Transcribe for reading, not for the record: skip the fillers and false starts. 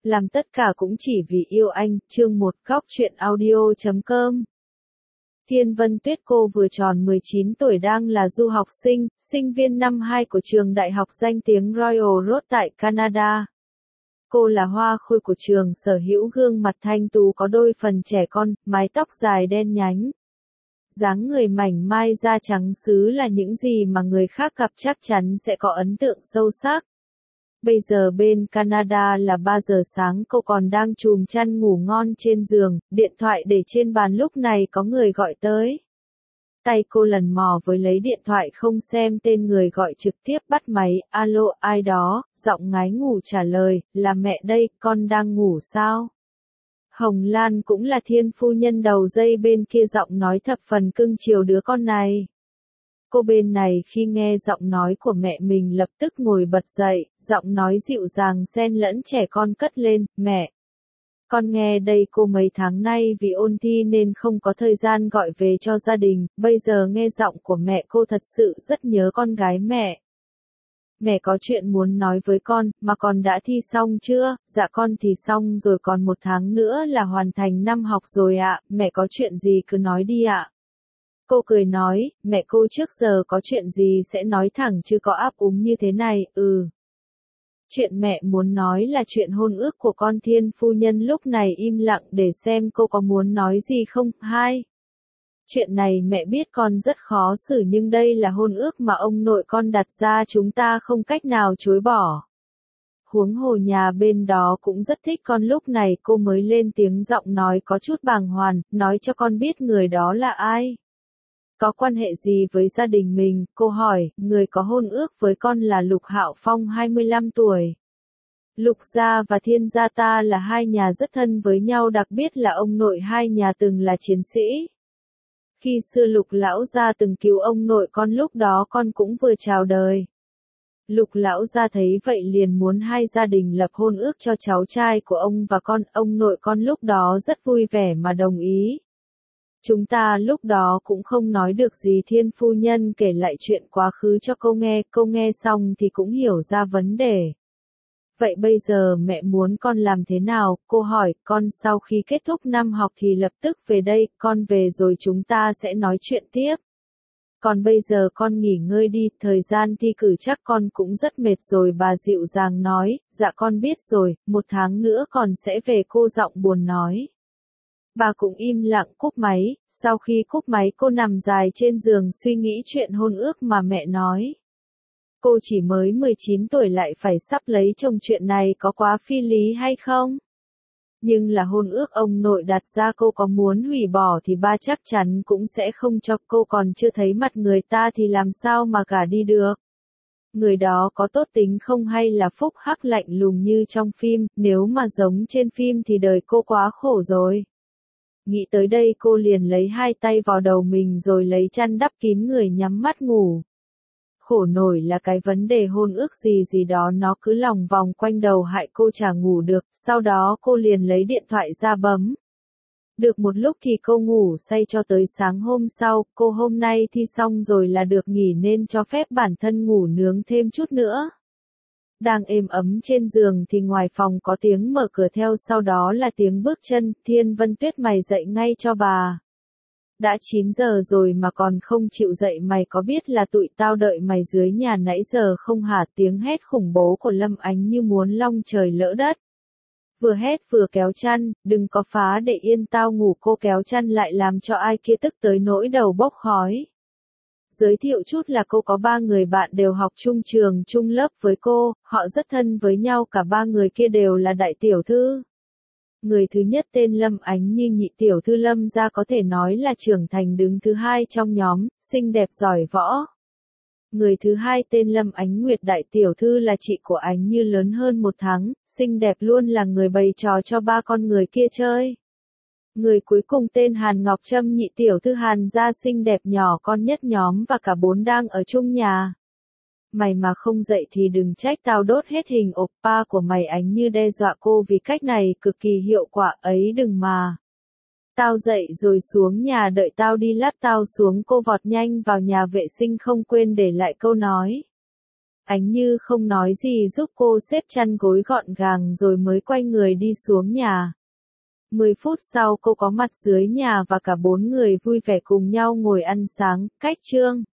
Làm tất cả cũng chỉ vì yêu anh, chương 1 góc truyện audio.com. Thiên Vân Tuyết cô vừa tròn 19 tuổi đang là du học sinh, sinh viên năm 2 của trường đại học danh tiếng Royal Road tại Canada. Cô là hoa khôi của trường, sở hữu gương mặt thanh tú có đôi phần trẻ con, mái tóc dài đen nhánh. Dáng người mảnh mai da trắng sứ là những gì mà người khác gặp chắc chắn sẽ có ấn tượng sâu sắc. Bây giờ bên Canada là 3 giờ sáng, cô còn đang chùm chăn ngủ ngon trên giường, điện thoại để trên bàn lúc này có người gọi tới. Tay cô lần mò với lấy điện thoại không xem tên người gọi trực tiếp bắt máy, alo ai đó, giọng ngái ngủ trả lời, là mẹ đây, con đang ngủ sao? Hồng Lan cũng là Thiên phu nhân đầu dây bên kia giọng nói thập phần cưng chiều đứa con này. Cô bên này khi nghe giọng nói của mẹ mình lập tức ngồi bật dậy, giọng nói dịu dàng xen lẫn trẻ con cất lên, mẹ. Con nghe đây, cô mấy tháng nay vì ôn thi nên không có thời gian gọi về cho gia đình, bây giờ nghe giọng của mẹ cô thật sự rất nhớ con gái mẹ. Mẹ có chuyện muốn nói với con, mà con đã thi xong chưa? Dạ con thì xong rồi, còn 1 tháng nữa là hoàn thành năm học rồi ạ, mẹ có chuyện gì cứ nói đi ạ. Cô cười nói, mẹ cô trước giờ có chuyện gì sẽ nói thẳng chứ có áp úng như thế này, Chuyện mẹ muốn nói là chuyện hôn ước của con. Thiên phu nhân lúc này im lặng để xem cô có muốn nói gì không. 2. Chuyện này mẹ biết con rất khó xử nhưng đây là hôn ước mà ông nội con đặt ra, chúng ta không cách nào chối bỏ. Huống hồ nhà bên đó cũng rất thích con. Lúc này cô mới lên tiếng, giọng nói có chút bàng hoàng, nói cho con biết người đó là ai. Có quan hệ gì với gia đình mình? Cô hỏi, người có hôn ước với con là Lục Hạo Phong 25 tuổi. Lục gia và Thiên gia ta là hai nhà rất thân với nhau, đặc biệt là ông nội hai nhà từng là chiến sĩ. Khi xưa Lục lão gia từng cứu ông nội con, lúc đó con cũng vừa chào đời. Lục lão gia thấy vậy liền muốn hai gia đình lập hôn ước cho cháu trai của ông và con, ông nội con lúc đó rất vui vẻ mà đồng ý. Chúng ta lúc đó cũng không nói được gì. Thiên phu nhân kể lại chuyện quá khứ cho cô nghe xong thì cũng hiểu ra vấn đề. Vậy bây giờ mẹ muốn con làm thế nào? Cô hỏi, con sau khi kết thúc năm học thì lập tức về đây, con về rồi chúng ta sẽ nói chuyện tiếp. Còn bây giờ con nghỉ ngơi đi, thời gian thi cử chắc con cũng rất mệt rồi. Bà dịu dàng nói, dạ con biết rồi, 1 tháng nữa con sẽ về. Cô giọng buồn nói. Bà cũng im lặng cúp máy, sau khi cúp máy cô nằm dài trên giường suy nghĩ chuyện hôn ước mà mẹ nói. Cô chỉ mới 19 tuổi lại phải sắp lấy chồng, chuyện này có quá phi lý hay không? Nhưng là hôn ước ông nội đặt ra, cô có muốn hủy bỏ thì ba chắc chắn cũng sẽ không cho. Cô còn chưa thấy mặt người ta thì làm sao mà gả đi được? Người đó có tốt tính không hay là phúc hắc lạnh lùng như trong phim? Nếu mà giống trên phim thì đời cô quá khổ rồi. Nghĩ tới đây cô liền lấy hai tay vào đầu mình rồi lấy chăn đắp kín người nhắm mắt ngủ. Khổ nổi là cái vấn đề hôn ước gì đó nó cứ lòng vòng quanh đầu hại cô chả ngủ được, sau đó cô liền lấy điện thoại ra bấm. Được một lúc thì cô ngủ say cho tới sáng hôm sau. Cô hôm nay thi xong rồi là được nghỉ nên cho phép bản thân ngủ nướng thêm chút nữa. Đang êm ấm trên giường thì ngoài phòng có tiếng mở cửa, theo sau đó là tiếng bước chân. Thiên Vân Tuyết, mày dậy ngay cho bà. Đã 9 giờ rồi mà còn không chịu dậy, mày có biết là tụi tao đợi mày dưới nhà nãy giờ không hả? Tiếng hét khủng bố của Lâm Ánh như muốn long trời lỡ đất. Vừa hét vừa kéo chăn, đừng có phá để yên tao ngủ. Cô kéo chăn lại làm cho ai kia tức tới nỗi đầu bốc khói. Giới thiệu chút là cô có 3 người bạn đều học chung trường chung lớp với cô, họ rất thân với nhau, cả 3 người kia đều là đại tiểu thư. Người thứ nhất tên Lâm Ánh như nhị tiểu thư Lâm gia, có thể nói là trưởng thành đứng thứ 2 trong nhóm, xinh đẹp giỏi võ. Người thứ hai tên Lâm Ánh Nguyệt, đại tiểu thư là chị của Ánh Như lớn hơn 1 tháng, xinh đẹp luôn là người bày trò cho 3 con người kia chơi. Người cuối cùng tên Hàn Ngọc Trâm, nhị tiểu thư Hàn gia, xinh đẹp nhỏ con nhất nhóm và cả 4 đang ở chung nhà. Mày mà không dậy thì đừng trách tao đốt hết hình oppa của mày. Ánh Như đe dọa cô vì cách này cực kỳ hiệu quả ấy. Đừng mà. Tao dậy rồi xuống nhà đợi tao đi lát tao xuống. Cô vọt nhanh vào nhà vệ sinh không quên để lại câu nói. Ánh Như không nói gì giúp cô xếp chăn gối gọn gàng rồi mới quay người đi xuống nhà. 10 phút sau cô có mặt dưới nhà và cả 4 người vui vẻ cùng nhau ngồi ăn sáng, cách Trương